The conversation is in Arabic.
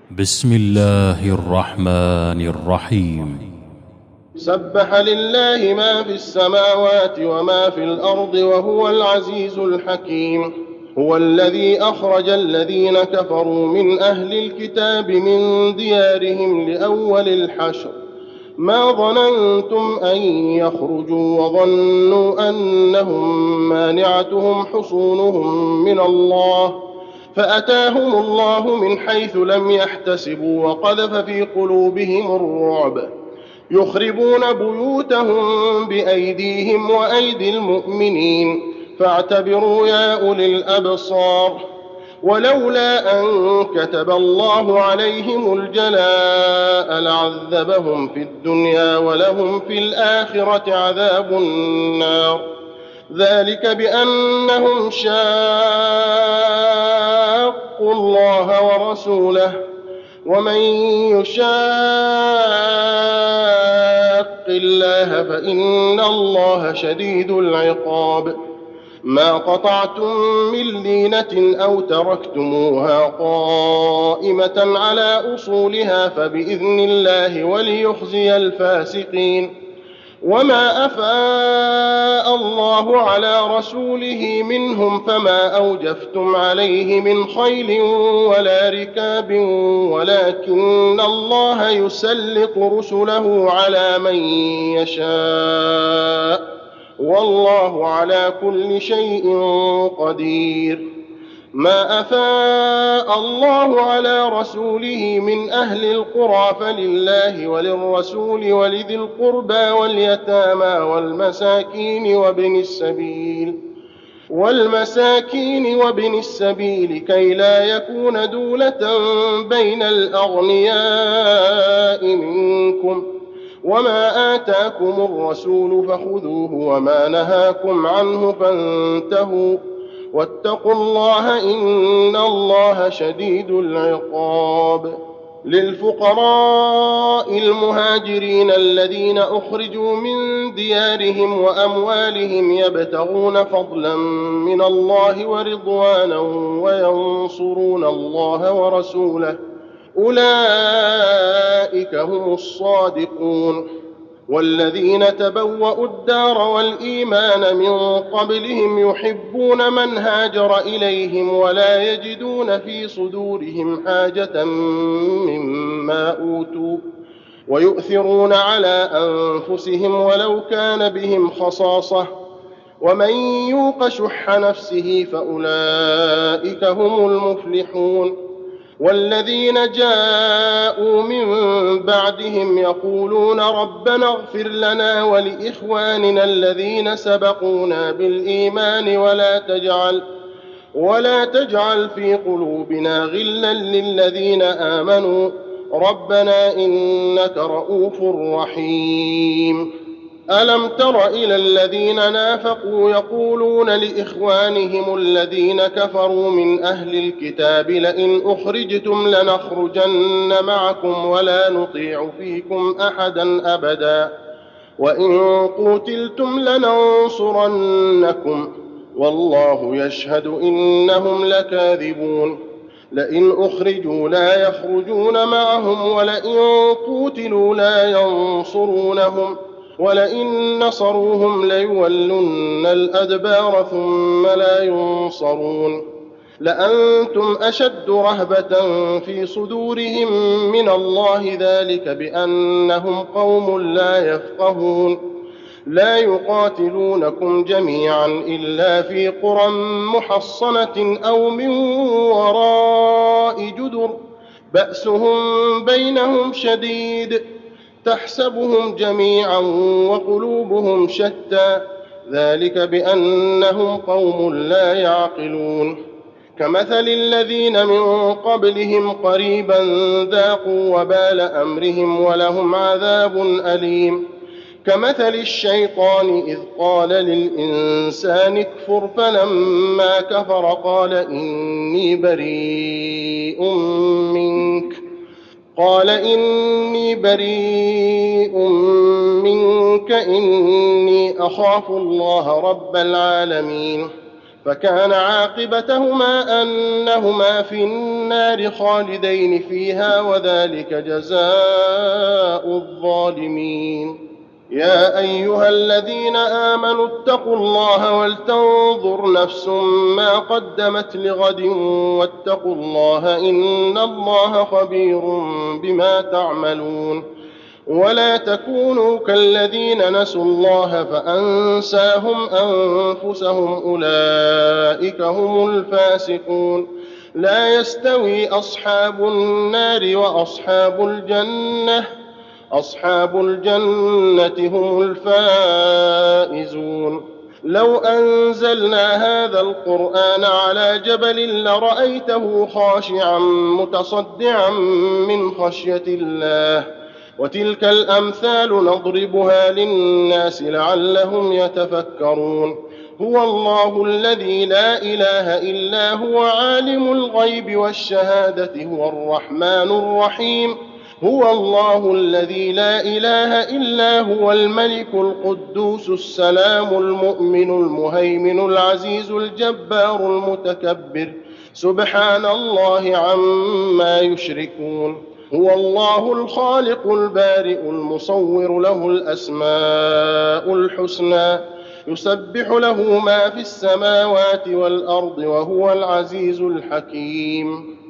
بسم الله الرحمن الرحيم. سبح لله ما في السماوات وما في الأرض وهو العزيز الحكيم. هو الذي أخرج الذين كفروا من أهل الكتاب من ديارهم لأول الحشر ما ظننتم أن يخرجوا وظنوا أنهم مانعتهم حصونهم من الله فأتاهم الله من حيث لم يحتسبوا وقذف في قلوبهم الرعب يخربون بيوتهم بأيديهم وأيدي المؤمنين فاعتبروا يا أولي الأبصار. ولولا أن كتب الله عليهم الجلاء لعذبهم في الدنيا ولهم في الآخرة عذاب النار ذلك بأنهم شاقوا الله ورسوله ومن يشاق الله فإن الله شديد العقاب. ما قطعتم من لينة أو تركتموها قائمة على أصولها فبإذن الله وليخزي الفاسقين. وما أفاء الله على رسوله منهم فما أوجفتم عليه من خيل ولا ركاب ولكن الله يسلط رسله على من يشاء والله على كل شيء قدير. ما أفاء الله على رسوله من أهل القرى فلله وللرسول ولذي القربى واليتامى والمساكين وابن السبيل كي لا يكون دولة بين الأغنياء منكم. وما آتاكم الرسول فخذوه وما نهاكم عنه فانتهوا واتقوا الله إن الله شديد العقاب. للفقراء المهاجرين الذين أخرجوا من ديارهم وأموالهم يبتغون فضلا من الله ورضوانا وينصرون الله ورسوله أولئك هم الصادقون. والذين تبوأوا الدار والإيمان من قبلهم يحبون من هاجر إليهم ولا يجدون في صدورهم حاجة مما أوتوا ويؤثرون على أنفسهم ولو كان بهم خصاصة ومن يوق شح نفسه فأولئك هم المفلحون. والذين جاءوا من بعدهم يقولون ربنا اغفر لنا ولإخواننا الذين سبقونا بالإيمان ولا تجعل في قلوبنا غلا للذين آمنوا ربنا إنك رؤوف رحيم. ألم تر إلى الذين نافقوا يقولون لإخوانهم الذين كفروا من أهل الكتاب لئن أخرجتم لنخرجن معكم ولا نطيع فيكم أحدا أبدا وإن قتلتم لننصرنكم والله يشهد إنهم لكاذبون. لئن أخرجوا لا يخرجون معهم ولئن قتلوا لا ينصرونهم ولئن نصروهم ليولن الأدبار ثم لا ينصرون. لأنتم أشد رهبة في صدورهم من الله ذلك بأنهم قوم لا يفقهون. لا يقاتلونكم جميعا إلا في قرى محصنة أو من وراء جدر بأسهم بينهم شديد تحسبهم جميعا وقلوبهم شتى ذلك بأنهم قوم لا يعقلون. كمثل الذين من قبلهم قريبا ذاقوا وبال أمرهم ولهم عذاب أليم. كمثل الشيطان إذ قال للإنسان اكفر فلما كفر قال إني بريء منك إني أخاف الله رب العالمين. فكان عاقبتهما أنهما في النار خالدين فيها وذلك جزاء الظالمين. يا أيها الذين آمنوا اتقوا الله ولتنظر نفس ما قدمت لغد واتقوا الله إن الله خبير بما تعملون. ولا تكونوا كالذين نسوا الله فأنساهم أنفسهم أولئك هم الفاسقون. لا يستوي أصحاب النار وأصحاب الجنة أصحاب الجنة هم الفائزون. لو أنزلنا هذا القرآن على جبل لرأيته خاشعا متصدعا من خشية الله وتلك الأمثال نضربها للناس لعلهم يتفكرون. هو الله الذي لا إله إلا هو عالم الغيب والشهادة هو الرحمن الرحيم. هو الله الذي لا إله إلا هو الملك القدوس السلام المؤمن المهيمن العزيز الجبار المتكبر سبحان الله عما يشركون. هو الله الخالق البارئ المصور له الأسماء الحسنى يسبح له ما في السماوات والأرض وهو العزيز الحكيم.